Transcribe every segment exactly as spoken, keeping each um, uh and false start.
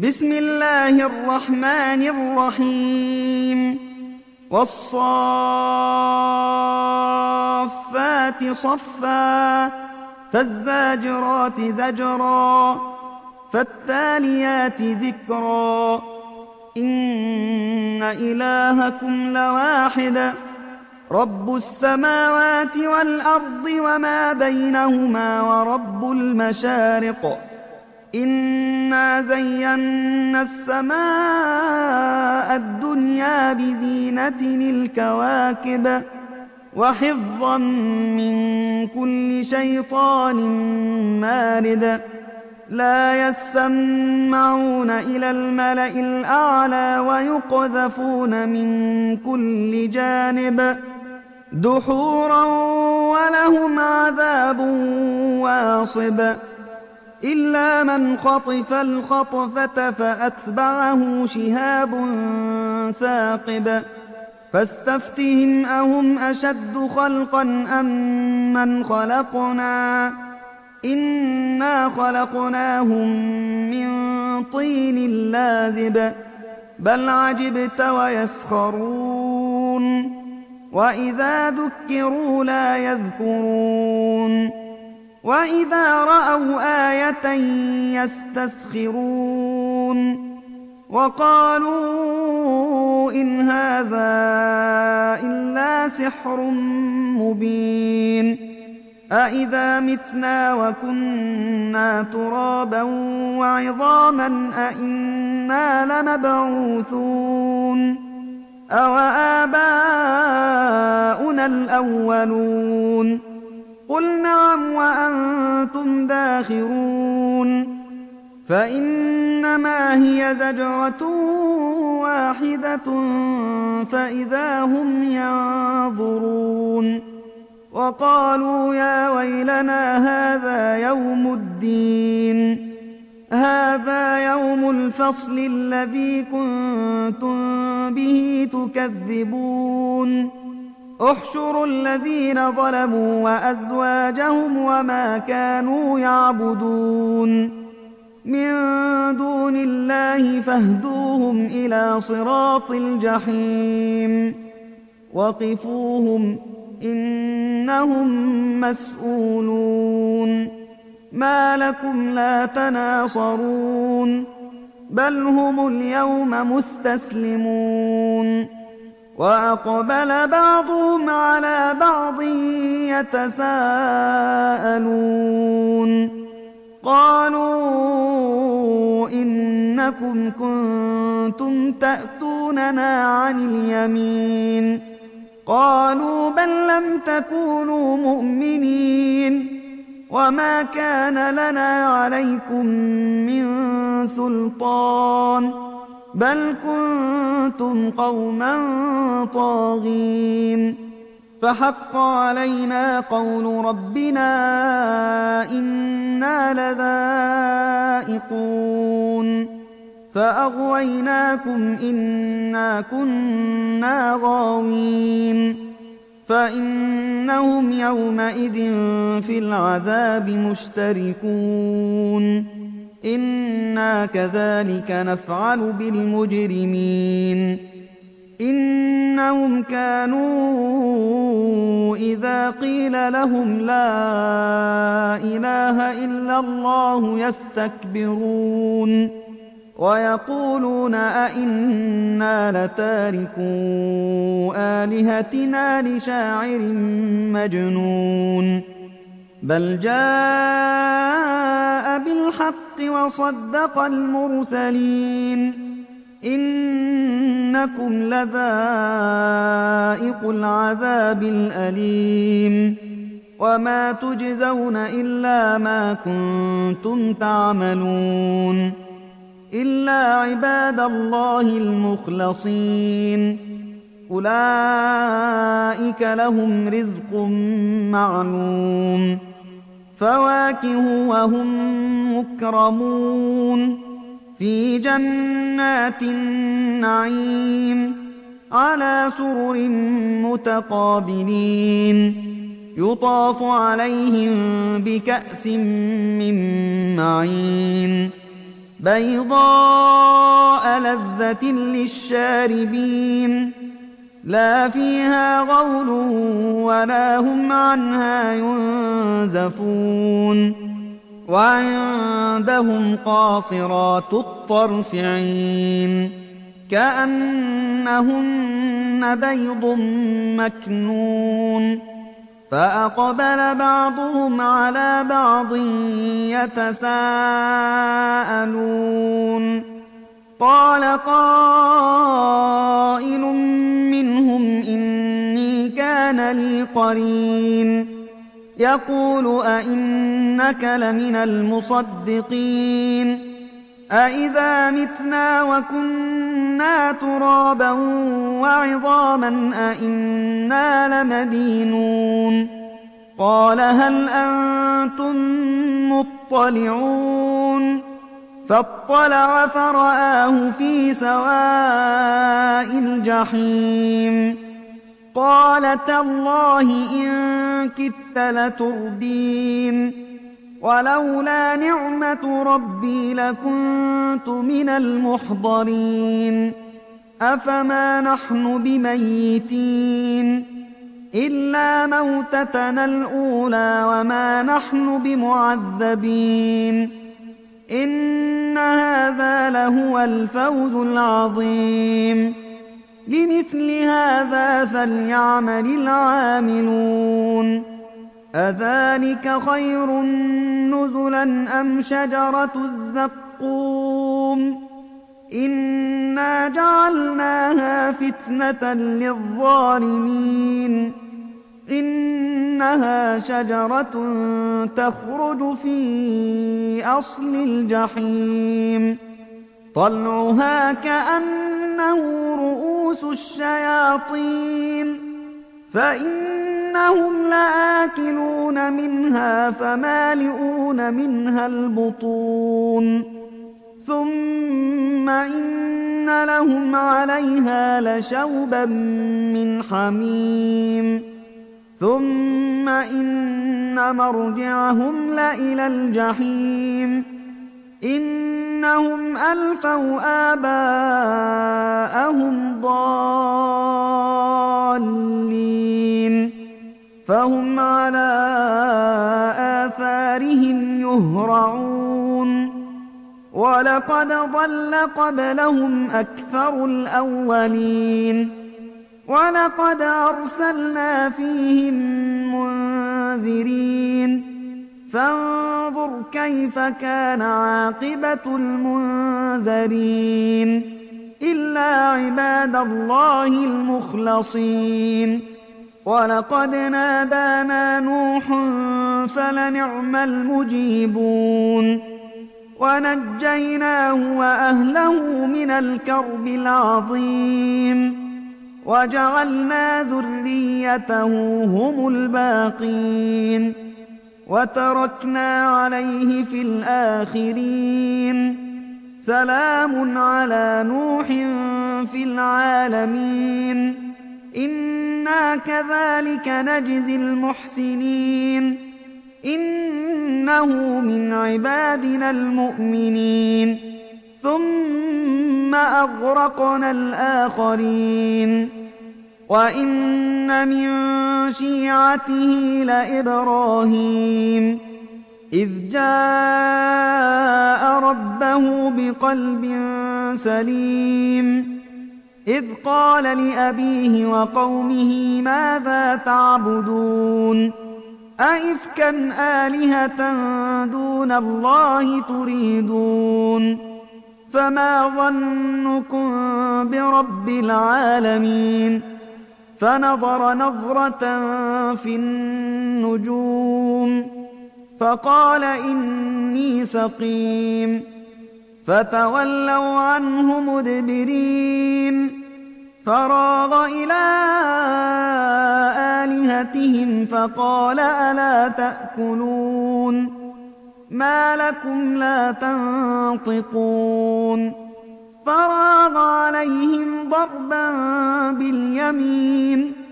بسم الله الرحمن الرحيم والصافات صفا فالزاجرات زجرا فالتاليات ذكرا إن إلهكم لواحد رب السماوات والأرض وما بينهما ورب المشارق إنا زينا السماء الدنيا بزينة الكواكب وحفظا من كل شيطان مارد لا يسمعون إلى الملأ الأعلى ويقذفون من كل جانب دحورا ولهم عذاب واصب إلا من خطف الخطفة فأتبعه شهاب ثاقب فاستفتهم أهم أشد خلقا أم من خلقنا إنا خلقناهم من طين لازب بل عجبت ويسخرون وإذا ذكروا لا يذكرون وإذا رأوا آية يستسخرون وقالوا إن هذا إلا سحر مبين أإذا متنا وكنا ترابا وعظاما أإنا لمبعوثون أوآباؤنا الأولون قل نعم وأنتم داخرون فإنما هي زجرة واحدة فإذا هم ينظرون وقالوا يا ويلنا هذا يوم الدين هذا يوم الفصل الذي كنتم به تكذبون احشروا الذين ظلموا وأزواجهم وما كانوا يعبدون من دون الله فاهدوهم إلى صراط الجحيم وقفوهم إنهم مسؤولون ما لكم لا تناصرون بل هم اليوم مستسلمون وأقبل بعضهم على بعض يتساءلون قالوا إنكم كنتم تأتوننا عن اليمين قالوا بل لم تكونوا مؤمنين وما كان لنا عليكم من سلطان بل كنتم قوما طاغين فحق علينا قول ربنا إنا لذائقون فأغويناكم إنا كنا غاوين فإنهم يومئذ في العذاب مشتركون إنا كذلك نفعل بالمجرمين إنهم كانوا إذا قيل لهم لا إله إلا الله يستكبرون ويقولون أئنا لتاركو آلهتنا لشاعر مجنون بل جاء بالحق وصدق المرسلين إنكم لذائق العذاب الأليم وما تجزون إلا ما كنتم تعملون إلا عباد الله المخلصين أولئك لهم رزق معلوم فواكه وهم مكرمون في جنات النعيم على سرر متقابلين يطاف عليهم بكأس من معين بيضاء لذة للشاربين لا فيها غول ولا هم عنها ينزفون وعندهم قاصرات الطرف عين كأنهن بيض مكنون فأقبل بعضهم على بعض يتساءلون قال قائل منهم إني كان لي قرين يقول أئنك لمن المصدقين أئذا متنا وكنا ترابا وعظاما أئنا لمدينون قال هل أنتم مطلعون فاطلع فرآه في سواء الجحيم قال تالله إن كدت لتردين ولولا نعمة ربي لكنت من المحضرين أفما نحن بميتين إلا موتتنا الأولى وما نحن بمعذبين إن هذا لهو الفوز العظيم لمثل هذا فليعمل العاملون أذلك خير نزلا أم شجرة الزقوم إنا جعلناها فتنة للظالمين إنها شجرة تخرج في أصل الجحيم طلعها كأنه رؤوس الشياطين فإنهم لآكلون منها فمالئون منها البطون ثم إن لهم عليها لشوبا من حميم ثم إن مرجعهم لإلى الجحيم إنهم ألفوا آباءهم ضالين فهم على آثارهم يهرعون ولقد ضل قبلهم أكثر الأولين ولقد أرسلنا فيهم منذرين فانظر كيف كان عاقبة المنذرين إلا عباد الله المخلصين ولقد نادانا نوح فلنعم المجيبون ونجيناه وأهله من الكرب العظيم وجعلنا ذريته هم الباقين وتركنا عليه في الآخرين سلام على نوح في العالمين إنا كذلك نجزي المحسنين إنه من عبادنا المؤمنين ثم أغرقنا الآخرين وإن من شيعته لإبراهيم إذ جاء ربه بقلب سليم إذ قال لأبيه وقومه ماذا تعبدون أئفكا آلهة دون الله تريدون فما ظنكم برب العالمين فنظر نظرة في النجوم فقال إني سقيم فتولوا عنه مدبرين فراغ إلى آلهتهم فقال ألا تأكلون ما لكم لا تنطقون فراغ عليهم ضربا باليمين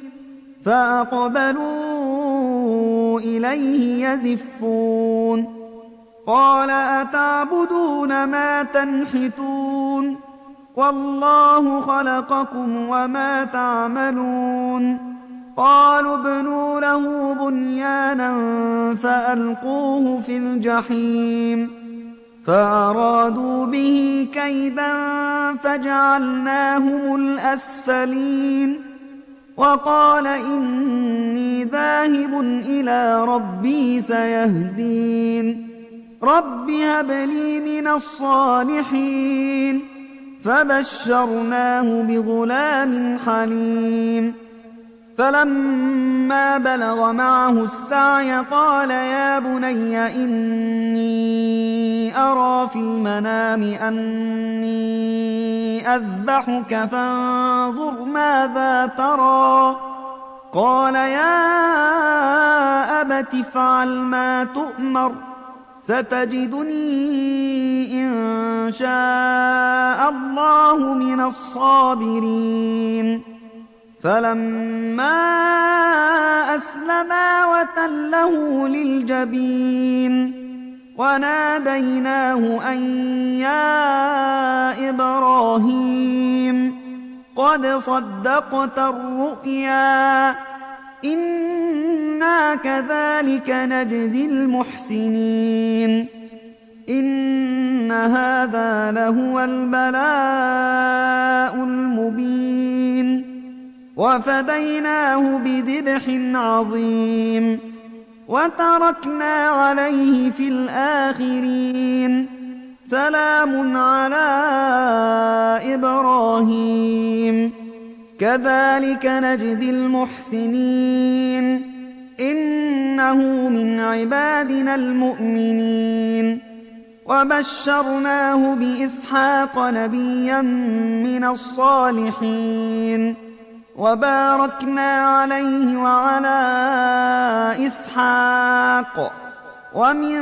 فأقبلوا إليه يزفون قال أتعبدون ما تنحتون والله خلقكم وما تعملون قالوا ابنوا له بنيانا فألقوه في الجحيم فأرادوا به كيدا فجعلناهم الأسفلين وقال إني ذاهب إلى ربي سيهدين رب هب لي من الصالحين فبشرناه بغلام حليم فلما بلغ معه السعي قال يا بني إني أرى في المنام أني أذبحك فانظر ماذا ترى قال يا أبت افعل ما تؤمر ستجدني إن شاء الله من الصابرين فلما أسلما وتله للجبين وناديناه أن يا إبراهيم قد صدقت الرؤيا إنا كذلك نجزي المحسنين إن هذا لهو البلاء المبين وفديناه بذبح عظيم وتركنا عليه في الآخرين سلام على إبراهيم كذلك نجزي المحسنين إنه من عبادنا المؤمنين وبشرناه بإسحاق نبيا من الصالحين وباركنا عليه وعلى إسحاق ومن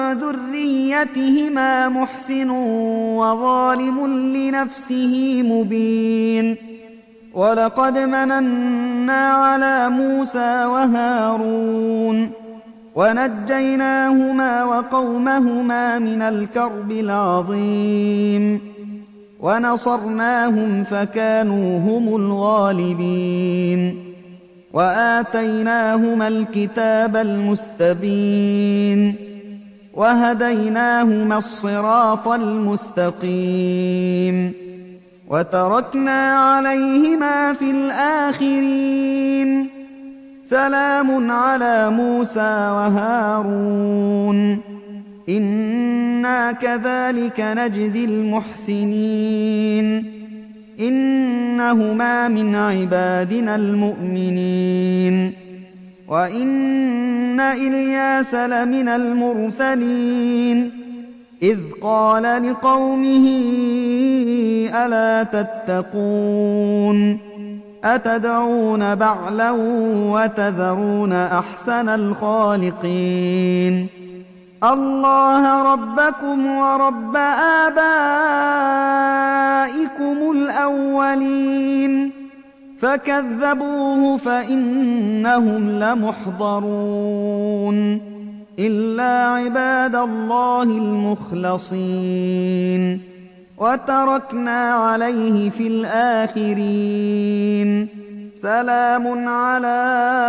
ذريتهما محسن وظالم لنفسه مبين ولقد مننا على موسى وهارون ونجيناهما وقومهما من الكرب العظيم ونصرناهم فكانوا هم الغالبين وآتيناهما الكتاب المستبين وهديناهما الصراط المستقيم وتركنا عليهما في الآخرين سلام على موسى وهارون إنا كذلك نجزي المحسنين إنهما من عبادنا المؤمنين وإن إلياس لمن المرسلين إذ قال لقومه ألا تتقون أتدعون بعلا وتذرون أحسن الخالقين الله ربكم ورب آبائكم الأولين فكذبوه فإنهم لمحضرون إلا عباد الله المخلصين وتركنا عليه في الآخرين سلام على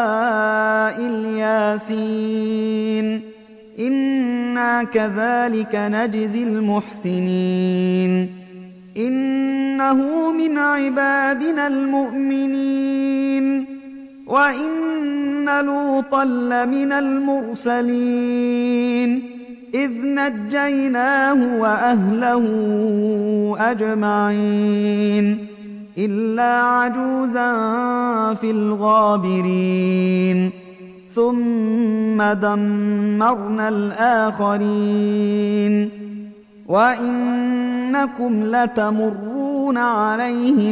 الياسين إنا كذلك نجزي المحسنين إنه من عبادنا المؤمنين وإن لوطا لمن المرسلين إذ نجيناه وأهله أجمعين إلا عجوزا في الغابرين ثم دمرنا الآخرين وإنكم لتمرون عليهم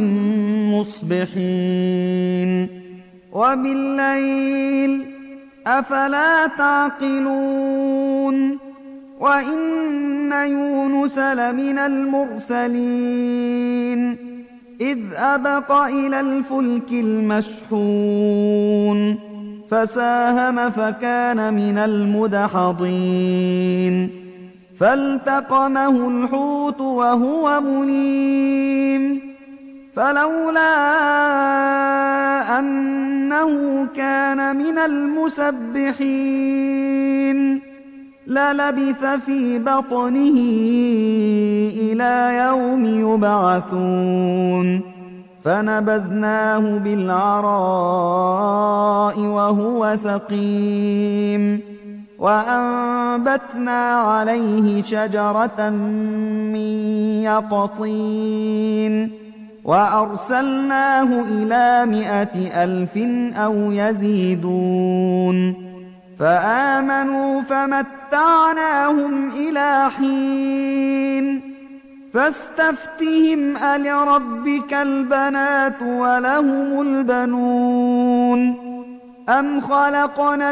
مصبحين وبالليل أفلا تعقلون وإن يونس لمن المرسلين إذ أبق إلى الفلك المشحون فساهم فكان من المدحضين فالتقمه الحوت وهو مليم فلولا أنه كان من المسبحين للبث في بطنه إلى يوم يبعثون فنبذناه بالعراء وهو سقيم وأنبتنا عليه شجرة من يقطين وأرسلناه إلى مائة ألف أو يزيدون فآمنوا فمتعناهم إلى حين فاستفتهم ألربك البنات ولهم البنون أم خلقنا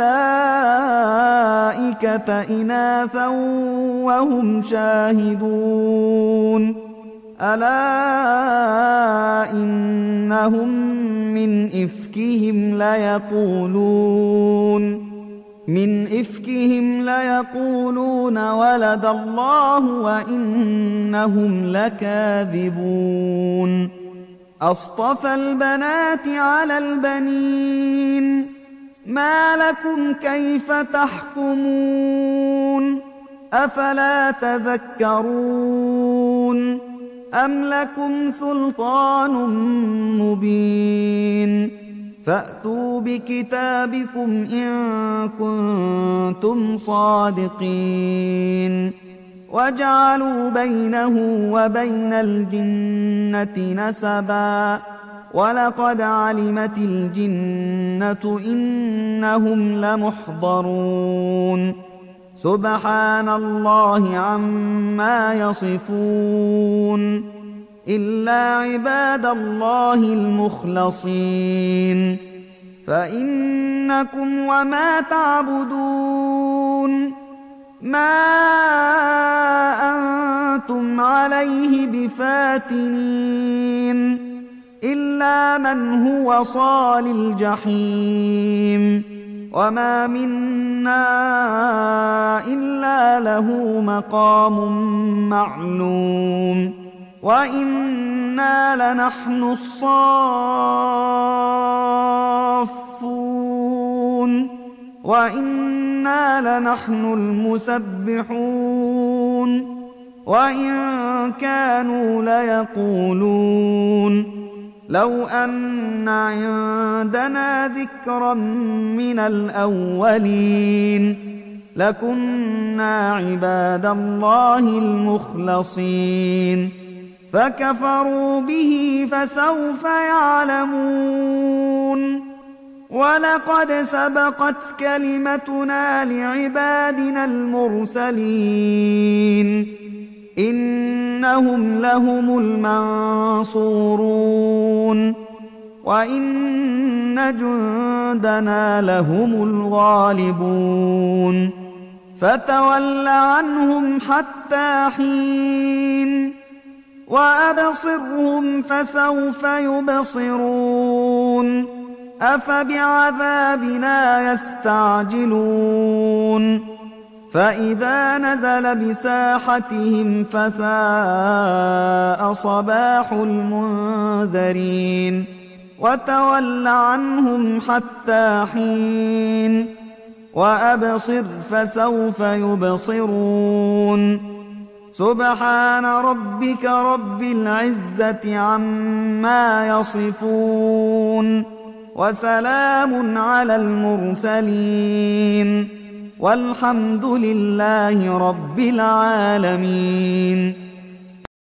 الملائكة إناثا وهم شاهدون ألا إنهم من إفكهم ليقولون من إفكهم ليقولون ولد الله وإنهم لكاذبون أصطفى البنات على البنين ما لكم كيف تحكمون أفلا تذكرون أم لكم سلطان مبين فأتوا بكتابكم إن كنتم صادقين وجعلوا بينه وبين الجنة نسبا ولقد علمت الجنة إنهم لمحضرون سبحان الله عما يصفون إلا عباد الله المخلصين فإنكم وما تعبدون ما أنتم عليه بفاتنين إلا من هو صال الجحيم وما منا إلا له مقام معلوم وإنا لنحن الصافون وإنا لنحن المسبحون وإن كانوا ليقولون لو أن عندنا ذكرا من الأولين لكنا عباد الله المخلصين فكفروا به فسوف يعلمون ولقد سبقت كلمتنا لعبادنا المرسلين إنهم لهم المنصورون وإن جندنا لهم الغالبون فتول عنهم حتى حين وأبصرهم فسوف يبصرون أفبعذابنا يستعجلون فإذا نزل بساحتهم فساء صباح المنذرين وتول عنهم حتى حين وأبصر فسوف يبصرون سبحان ربك رب العزة عما يصفون وسلام على المرسلين والحمد لله رب العالمين.